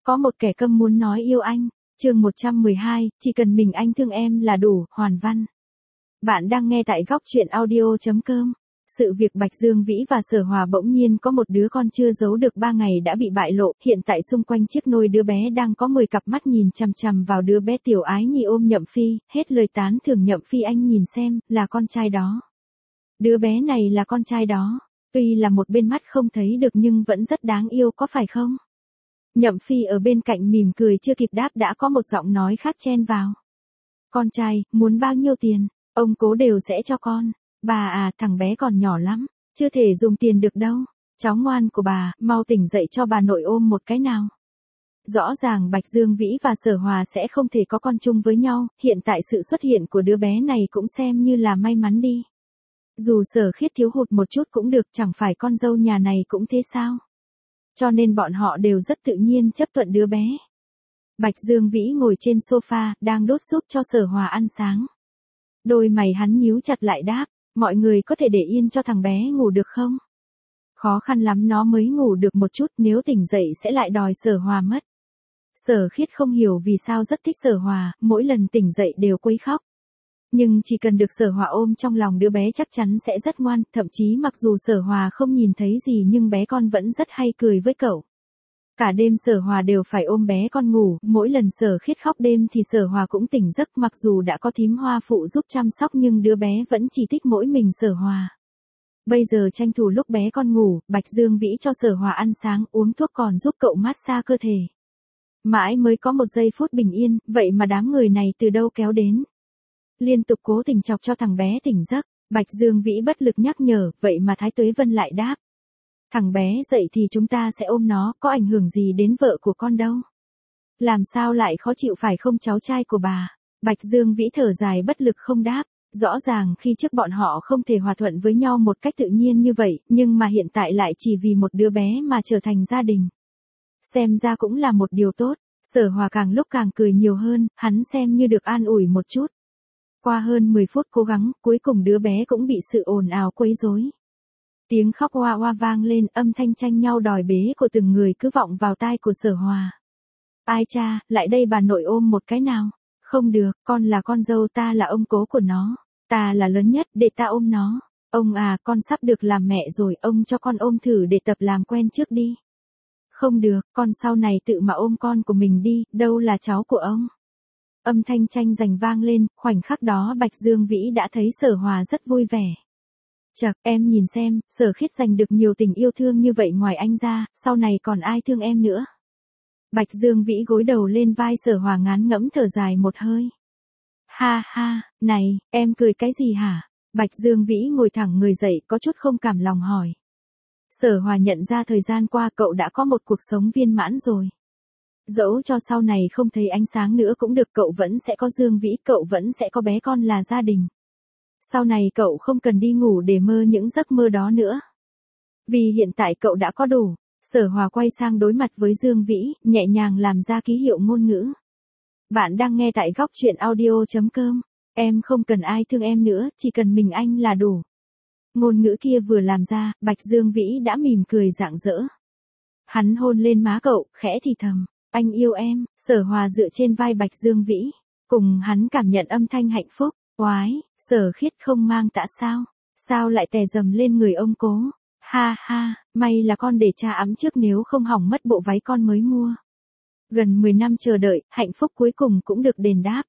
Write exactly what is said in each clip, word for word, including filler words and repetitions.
Có một kẻ câm muốn nói yêu anh. Chương một trăm mười hai, chỉ cần mình anh thương em là đủ, Hoàn Văn. Bạn đang nghe tại góc truyện audio chấm com. Sự việc Bạch Dương Vĩ và Sở Hòa bỗng nhiên có một đứa con chưa giấu được ba ngày đã bị bại lộ, hiện tại xung quanh chiếc nôi đứa bé đang có mười cặp mắt nhìn chằm chằm vào đứa bé tiểu ái nhi ôm Nhậm Phi, hết lời tán thưởng Nhậm Phi anh nhìn xem, là con trai đó. Đứa bé này là con trai đó, tuy là một bên mắt không thấy được nhưng vẫn rất đáng yêu có phải không? Nhậm Phi ở bên cạnh mỉm cười chưa kịp đáp đã có một giọng nói khác chen vào. Con trai, muốn bao nhiêu tiền, ông Cố đều sẽ cho con. Bà à, thằng bé còn nhỏ lắm, chưa thể dùng tiền được đâu. Cháu ngoan của bà, mau tỉnh dậy cho bà nội ôm một cái nào. Rõ ràng Bạch Dương Vĩ và Sở Hòa sẽ không thể có con chung với nhau, hiện tại sự xuất hiện của đứa bé này cũng xem như là may mắn đi. Dù Sở Khiết thiếu hụt một chút cũng được, chẳng phải con dâu nhà này cũng thế sao. Cho nên bọn họ đều rất tự nhiên chấp thuận đứa bé. Bạch Dương Vĩ ngồi trên sofa, đang đốt súp cho Sở Hòa ăn sáng. Đôi mày hắn nhíu chặt lại đáp, mọi người có thể để yên cho thằng bé ngủ được không? Khó khăn lắm nó mới ngủ được một chút, nếu tỉnh dậy sẽ lại đòi Sở Hòa mất. Sở Khiết không hiểu vì sao rất thích Sở Hòa, mỗi lần tỉnh dậy đều quấy khóc. Nhưng chỉ cần được Sở Hòa ôm trong lòng đứa bé chắc chắn sẽ rất ngoan, thậm chí mặc dù Sở Hòa không nhìn thấy gì nhưng bé con vẫn rất hay cười với cậu. Cả đêm Sở Hòa đều phải ôm bé con ngủ, mỗi lần Sở Khiết khóc đêm thì Sở Hòa cũng tỉnh giấc, mặc dù đã có thím Hoa phụ giúp chăm sóc nhưng đứa bé vẫn chỉ thích mỗi mình Sở Hòa. Bây giờ tranh thủ lúc bé con ngủ, Bạch Dương Vĩ cho Sở Hòa ăn sáng, uống thuốc còn giúp cậu massage cơ thể. Mãi mới có một giây phút bình yên, vậy mà đám người này từ đâu kéo đến. Liên tục cố tình chọc cho thằng bé tỉnh giấc, Bạch Dương Vĩ bất lực nhắc nhở, vậy mà Thái Tuế Vân lại đáp. Thằng bé dậy thì chúng ta sẽ ôm nó, có ảnh hưởng gì đến vợ của con đâu. Làm sao lại khó chịu phải không cháu trai của bà? Bạch Dương Vĩ thở dài bất lực không đáp, rõ ràng khi trước bọn họ không thể hòa thuận với nhau một cách tự nhiên như vậy, nhưng mà hiện tại lại chỉ vì một đứa bé mà trở thành gia đình. Xem ra cũng là một điều tốt, Sở Hòa càng lúc càng cười nhiều hơn, hắn xem như được an ủi một chút. Qua hơn mười phút cố gắng, cuối cùng đứa bé cũng bị sự ồn ào quấy rối. Tiếng khóc oa oa vang lên, âm thanh tranh nhau đòi bế của từng người cứ vọng vào tai của Sở Hòa. Ai cha, lại đây bà nội ôm một cái nào. Không được, con là con dâu, ta là ông Cố của nó. Ta là lớn nhất, để ta ôm nó. Ông à, con sắp được làm mẹ rồi, ông cho con ôm thử để tập làm quen trước đi. Không được, con sau này tự mà ôm con của mình đi, đâu là cháu của ông. Âm thanh tranh giành vang lên, khoảnh khắc đó Bạch Dương Vĩ đã thấy Sở Hòa rất vui vẻ. Chậc, em nhìn xem, Sở Khiết giành được nhiều tình yêu thương như vậy ngoài anh ra, sau này còn ai thương em nữa. Bạch Dương Vĩ gối đầu lên vai Sở Hòa ngán ngẫm thở dài một hơi. Ha ha, này, em cười cái gì hả? Bạch Dương Vĩ ngồi thẳng người dậy có chút không cảm lòng hỏi. Sở Hòa nhận ra thời gian qua cậu đã có một cuộc sống viên mãn rồi. Dẫu cho sau này không thấy ánh sáng nữa cũng được, cậu vẫn sẽ có Dương Vĩ, cậu vẫn sẽ có bé con là gia đình. Sau này cậu không cần đi ngủ để mơ những giấc mơ đó nữa. Vì hiện tại cậu đã có đủ. Sở Hòa quay sang đối mặt với Dương Vĩ, nhẹ nhàng làm ra ký hiệu ngôn ngữ. Bạn đang nghe tại góc truyện audio chấm com. Em không cần ai thương em nữa, chỉ cần mình anh là đủ. Ngôn ngữ kia vừa làm ra, Bạch Dương Vĩ đã mỉm cười rạng rỡ. Hắn hôn lên má cậu, khẽ thì thầm. Anh yêu em. Sở Hòa dựa trên vai Bạch Dương Vĩ, cùng hắn cảm nhận âm thanh hạnh phúc. Oái, Sở Khiết không mang tã sao? Sao lại tè dầm lên người ông Cố? Ha ha, may là con để cha ẵm trước nếu không hỏng mất bộ váy con mới mua. Gần mười năm chờ đợi, hạnh phúc cuối cùng cũng được đền đáp.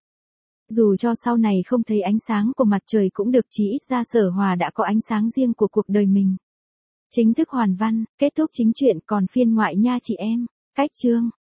Dù cho sau này không thấy ánh sáng của mặt trời cũng được, chỉ ít ra Sở Hòa đã có ánh sáng riêng của cuộc đời mình. Chính thức hoàn văn, kết thúc chính truyện, còn phiên ngoại nha chị em. Cách chương